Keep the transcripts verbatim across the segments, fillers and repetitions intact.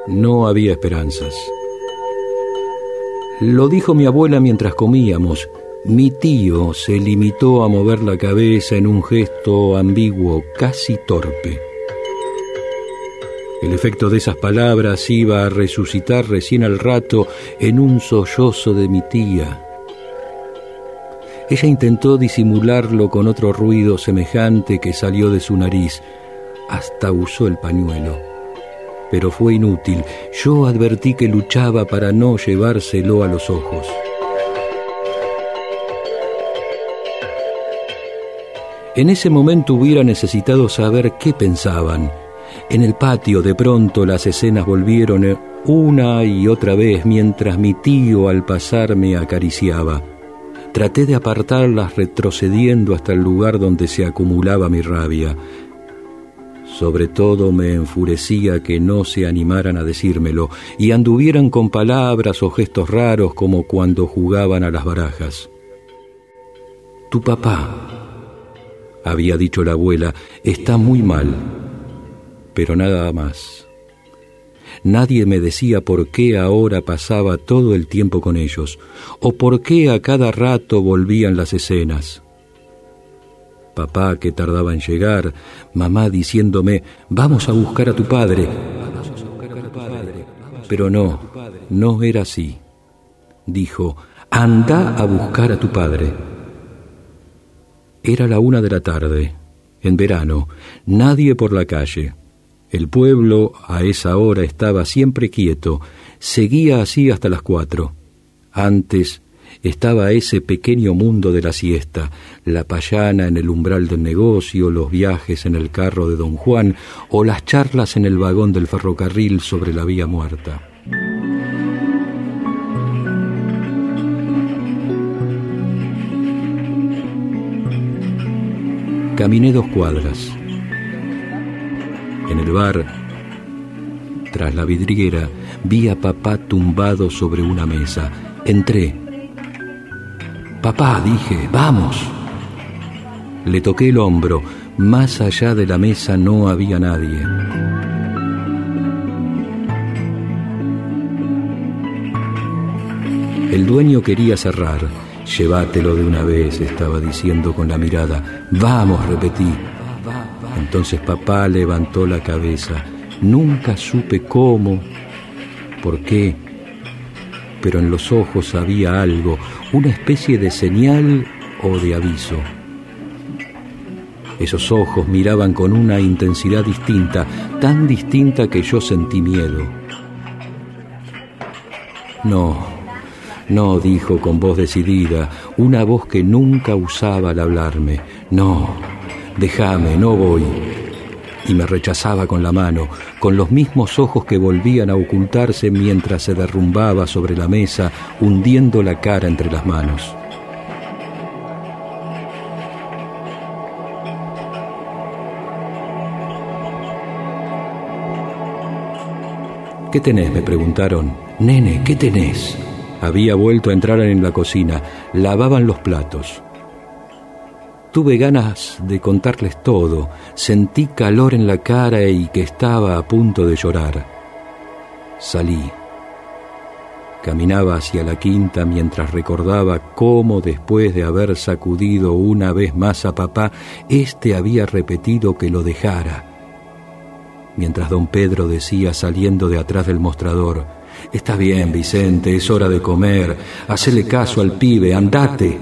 No había esperanzas. Lo dijo mi abuela mientras comíamos. Mi tío se limitó a mover la cabeza en un gesto ambiguo, casi torpe. El efecto de esas palabras iba a resucitar recién al rato en un sollozo de mi tía. Ella intentó disimularlo con otro ruido semejante que salió de su nariz. Hasta usó el pañuelo. Pero fue inútil. Yo advertí que luchaba para no llevárselo a los ojos. En ese momento hubiera necesitado saber qué pensaban. En el patio de pronto las escenas volvieron una y otra vez mientras mi tío al pasar me acariciaba. Traté de apartarlas retrocediendo hasta el lugar donde se acumulaba mi rabia. Sobre todo me enfurecía que no se animaran a decírmelo y anduvieran con palabras o gestos raros como cuando jugaban a las barajas. Tu papá, había dicho la abuela, está muy mal, pero nada más. Nadie me decía por qué ahora pasaba todo el tiempo con ellos, o por qué a cada rato volvían las escenas. Papá que tardaba en llegar, mamá diciéndome, vamos a buscar a tu padre. Pero no, no era así. Dijo, anda a buscar a tu padre. Era la una de la tarde, en verano, nadie por la calle. El pueblo a esa hora estaba siempre quieto, seguía así hasta las cuatro. Antes estaba ese pequeño mundo de la siesta, la payana en el umbral del negocio, los viajes en el carro de don Juan o las charlas en el vagón del ferrocarril sobre la vía muerta. Caminé dos cuadras. En el bar, tras la vidriera, vi a papá tumbado sobre una mesa. Entré. Papá, dije, vamos. Le toqué el hombro. Más allá de la mesa no había nadie. El dueño quería cerrar. Llévatelo de una vez, estaba diciendo con la mirada. Vamos, repetí. Entonces papá levantó la cabeza. Nunca supe cómo, por qué, pero en los ojos había algo, una especie de señal o de aviso. Esos ojos miraban con una intensidad distinta, tan distinta que yo sentí miedo. No. No, dijo con voz decidida, una voz que nunca usaba al hablarme. No, déjame, no voy. Y me rechazaba con la mano, con los mismos ojos que volvían a ocultarse mientras se derrumbaba sobre la mesa, hundiendo la cara entre las manos. ¿Qué tenés?, me preguntaron. Nene, ¿qué tenés? Había vuelto a entrar en la cocina. Lavaban los platos. Tuve ganas de contarles todo. Sentí calor en la cara y que estaba a punto de llorar. Salí. Caminaba hacia la quinta mientras recordaba cómo, después de haber sacudido una vez más a papá, éste había repetido que lo dejara. Mientras don Pedro decía saliendo de atrás del mostrador: «Está bien, Vicente, es hora de comer. Hacele caso al pibe, andate».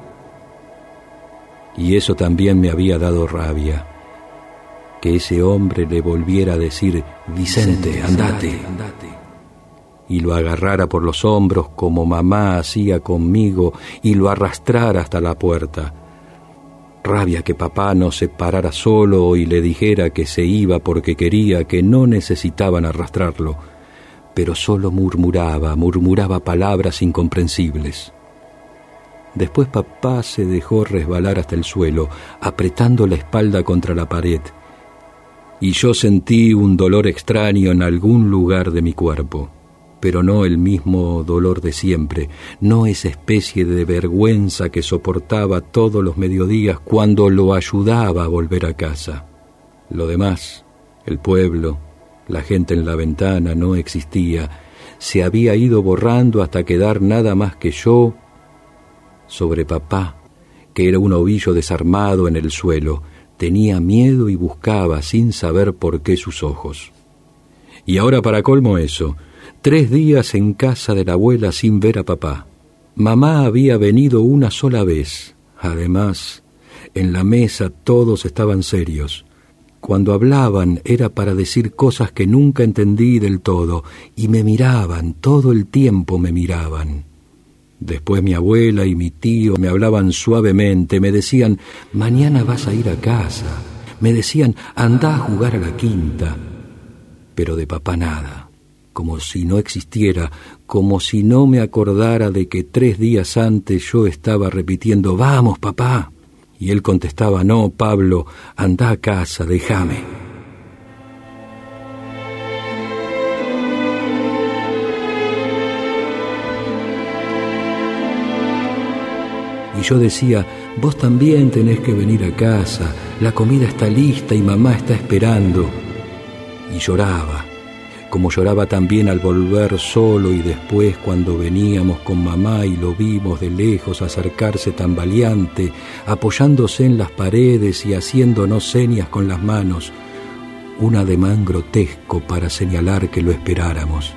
Y eso también me había dado rabia. Que ese hombre le volviera a decir: «Vicente, andate», y lo agarrara por los hombros como mamá hacía conmigo y lo arrastrara hasta la puerta. Rabia que papá no se parara solo y le dijera que se iba porque quería, que no necesitaban arrastrarlo. Pero solo murmuraba, murmuraba palabras incomprensibles. Después papá se dejó resbalar hasta el suelo, apretando la espalda contra la pared, y yo sentí un dolor extraño en algún lugar de mi cuerpo, pero no el mismo dolor de siempre, no esa especie de vergüenza que soportaba todos los mediodías cuando lo ayudaba a volver a casa. Lo demás, el pueblo, La gente en la ventana no existía. Se había ido borrando hasta quedar nada más que yo sobre papá, que era un ovillo desarmado en el suelo. Tenía miedo y buscaba, sin saber por qué, sus ojos. Y ahora, para colmo, eso, tres días en casa de la abuela sin ver a papá. Mamá había venido una sola vez. Además, en la mesa todos estaban serios. Cuando hablaban era para decir cosas que nunca entendí del todo, y me miraban, todo el tiempo me miraban. Después mi abuela y mi tío me hablaban suavemente, me decían, mañana vas a ir a casa, me decían, andá a jugar a la quinta, pero de papá nada, como si no existiera, como si no me acordara de que tres días antes yo estaba repitiendo, vamos papá, y él contestaba, no, Pablo, andá a casa, déjame. Y yo decía, vos también tenés que venir a casa, la comida está lista y mamá está esperando. Y lloraba, como lloraba también al volver solo y después cuando veníamos con mamá y lo vimos de lejos acercarse tambaleante, apoyándose en las paredes y haciéndonos señas con las manos, un ademán grotesco para señalar que lo esperáramos.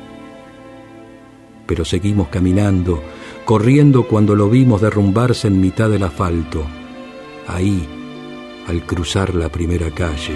Pero seguimos caminando, corriendo cuando lo vimos derrumbarse en mitad del asfalto, ahí, al cruzar la primera calle.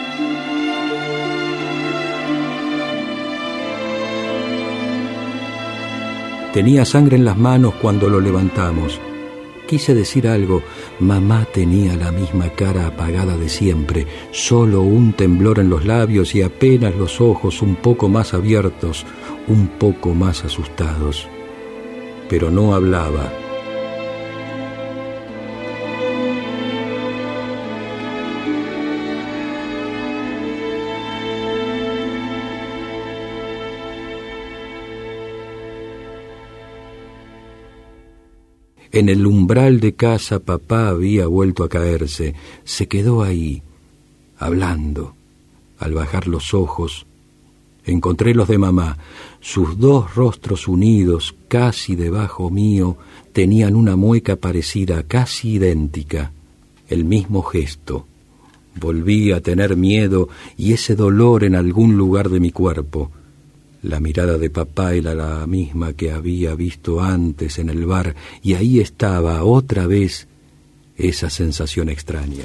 Tenía sangre en las manos cuando lo levantamos. Quise decir algo, mamá tenía la misma cara apagada de siempre, solo un temblor en los labios y apenas los ojos un poco más abiertos, un poco más asustados. Pero no hablaba. En el umbral de casa papá había vuelto a caerse. Se quedó ahí, hablando. Al bajar los ojos, encontré los de mamá. Sus dos rostros unidos, casi debajo mío, tenían una mueca parecida, casi idéntica. El mismo gesto. Volví a tener miedo y ese dolor en algún lugar de mi cuerpo. La mirada de papá era la misma que había visto antes en el bar, y ahí estaba otra vez esa sensación extraña.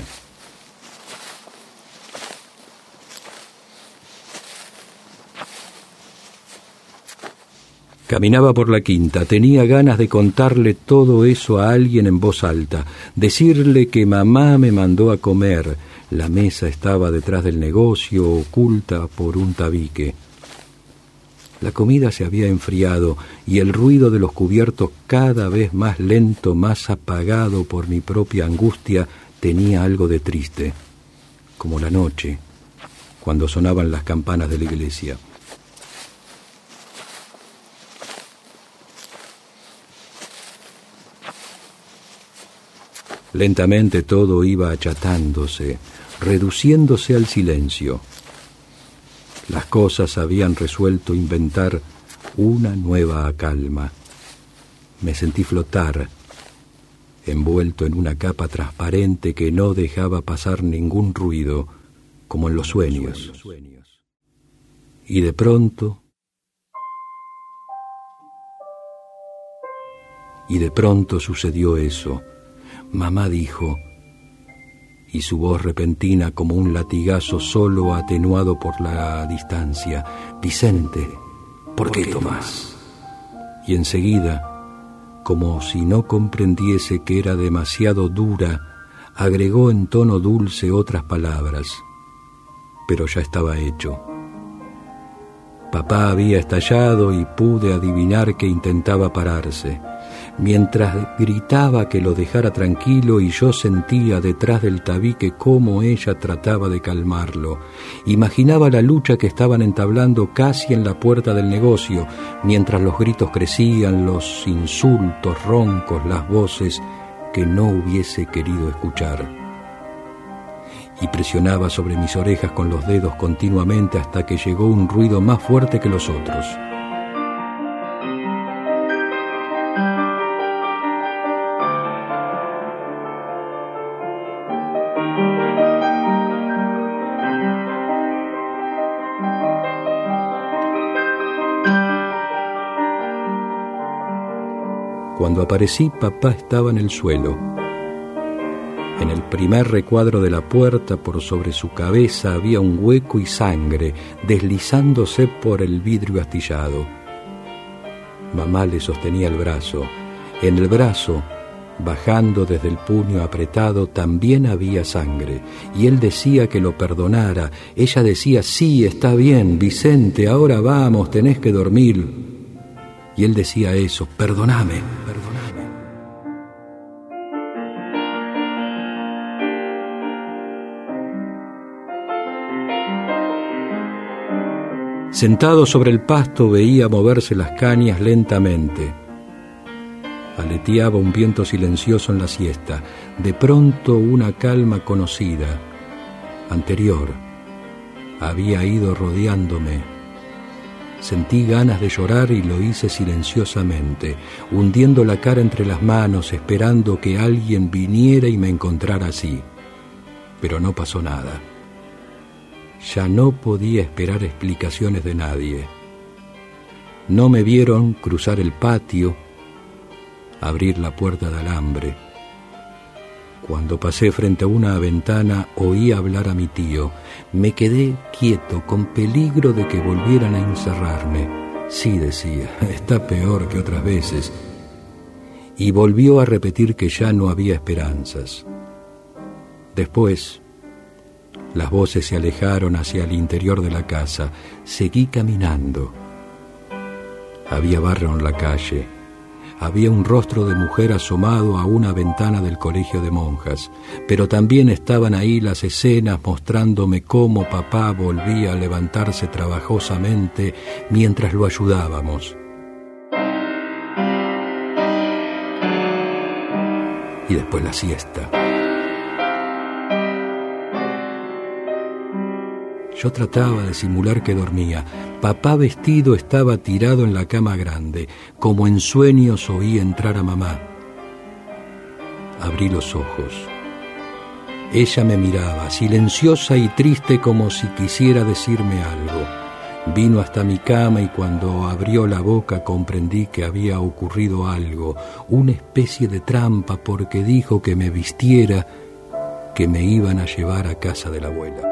Caminaba por la quinta, tenía ganas de contarle todo eso a alguien en voz alta, decirle que mamá me mandó a comer. La mesa estaba detrás del negocio, oculta por un tabique. La comida se había enfriado y el ruido de los cubiertos, cada vez más lento, más apagado por mi propia angustia, tenía algo de triste, como la noche, cuando sonaban las campanas de la iglesia. Lentamente todo iba achatándose, reduciéndose al silencio. Las cosas habían resuelto inventar una nueva calma. Me sentí flotar, envuelto en una capa transparente que no dejaba pasar ningún ruido, como en los sueños. Y de pronto, y de pronto sucedió eso. Mamá dijo, y su voz repentina como un latigazo solo atenuado por la distancia, Vicente, ¿por qué tomás? Y enseguida, como si no comprendiese que era demasiado dura, agregó en tono dulce otras palabras, pero ya estaba hecho. Papá había estallado y pude adivinar que intentaba pararse. Mientras gritaba que lo dejara tranquilo y yo sentía detrás del tabique cómo ella trataba de calmarlo. Imaginaba la lucha que estaban entablando casi en la puerta del negocio, mientras los gritos crecían, los insultos roncos, las voces que no hubiese querido escuchar. y presionaba sobre mis orejas con los dedos continuamente hasta que llegó un ruido más fuerte que los otros. Cuando aparecí, papá estaba en el suelo. En el primer recuadro de la puerta, por sobre su cabeza, había un hueco y sangre deslizándose por el vidrio astillado. Mamá le sostenía el brazo. En el brazo, bajando desde el puño apretado, también había sangre. Y él decía que lo perdonara. Ella decía: sí, está bien, Vicente, ahora vamos, tenés que dormir. Y él decía eso: perdóname, perdóname. Sentado sobre el pasto veía moverse las cañas lentamente. Aleteaba un viento silencioso en la siesta. De pronto una calma conocida, anterior, había ido rodeándome. Sentí ganas de llorar y lo hice silenciosamente, hundiendo la cara entre las manos, esperando que alguien viniera y me encontrara así. Pero no pasó nada. Ya no podía esperar explicaciones de nadie. No me vieron cruzar el patio, abrir la puerta de alambre. Cuando pasé frente a una ventana, oí hablar a mi tío. Me quedé quieto, con peligro de que volvieran a encerrarme. Sí, decía, está peor que otras veces. Y volvió a repetir que ya no había esperanzas. Después, las voces se alejaron hacia el interior de la casa. Seguí caminando. Había barro en la calle. Había un rostro de mujer asomado a una ventana del colegio de monjas, pero también estaban ahí las escenas mostrándome cómo papá volvía a levantarse trabajosamente mientras lo ayudábamos. Y después la siesta. Yo trataba de simular que dormía. Papá vestido estaba tirado en la cama grande. Como en sueños oí entrar a mamá. Abrí los ojos. Ella me miraba, silenciosa y triste, como si quisiera decirme algo. Vino hasta mi cama y cuando abrió la boca comprendí que había ocurrido algo, una especie de trampa, porque dijo que me vistiera, que me iban a llevar a casa de la abuela.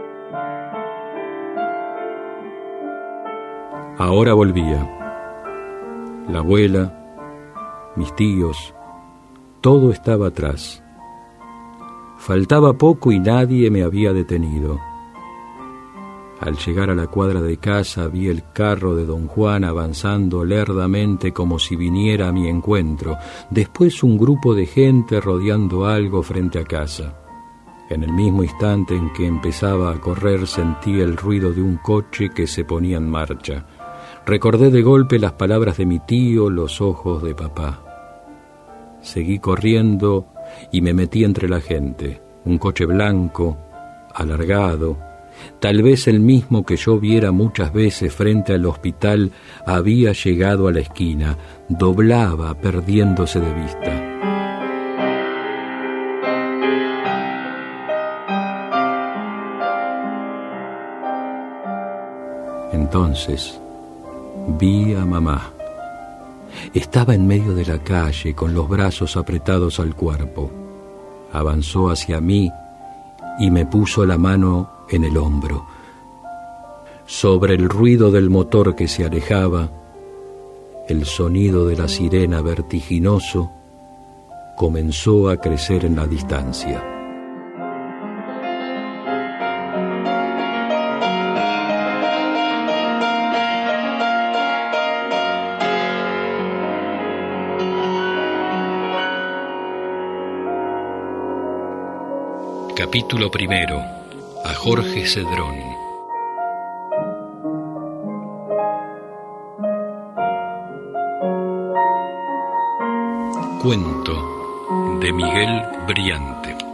Ahora volvía. La abuela, mis tíos, todo estaba atrás. Faltaba poco y nadie me había detenido. Al llegar a la cuadra de casa vi el carro de don Juan avanzando lerdamente como si viniera a mi encuentro. Después un grupo de gente rodeando algo frente a casa. En el mismo instante en que empezaba a correr sentí el ruido de un coche que se ponía en marcha. Recordé de golpe las palabras de mi tío, los ojos de papá. Seguí corriendo y me metí entre la gente. Un coche blanco, alargado, tal vez el mismo que yo viera muchas veces frente al hospital, había llegado a la esquina, doblaba perdiéndose de vista. Entonces vi a mamá. Estaba en medio de la calle con los brazos apretados al cuerpo. Avanzó hacia mí y me puso la mano en el hombro. Sobre el ruido del motor que se alejaba, el sonido de la sirena vertiginoso comenzó a crecer en la distancia. Capítulo primero. A Jorge Cedrón. Cuento de Miguel Briante.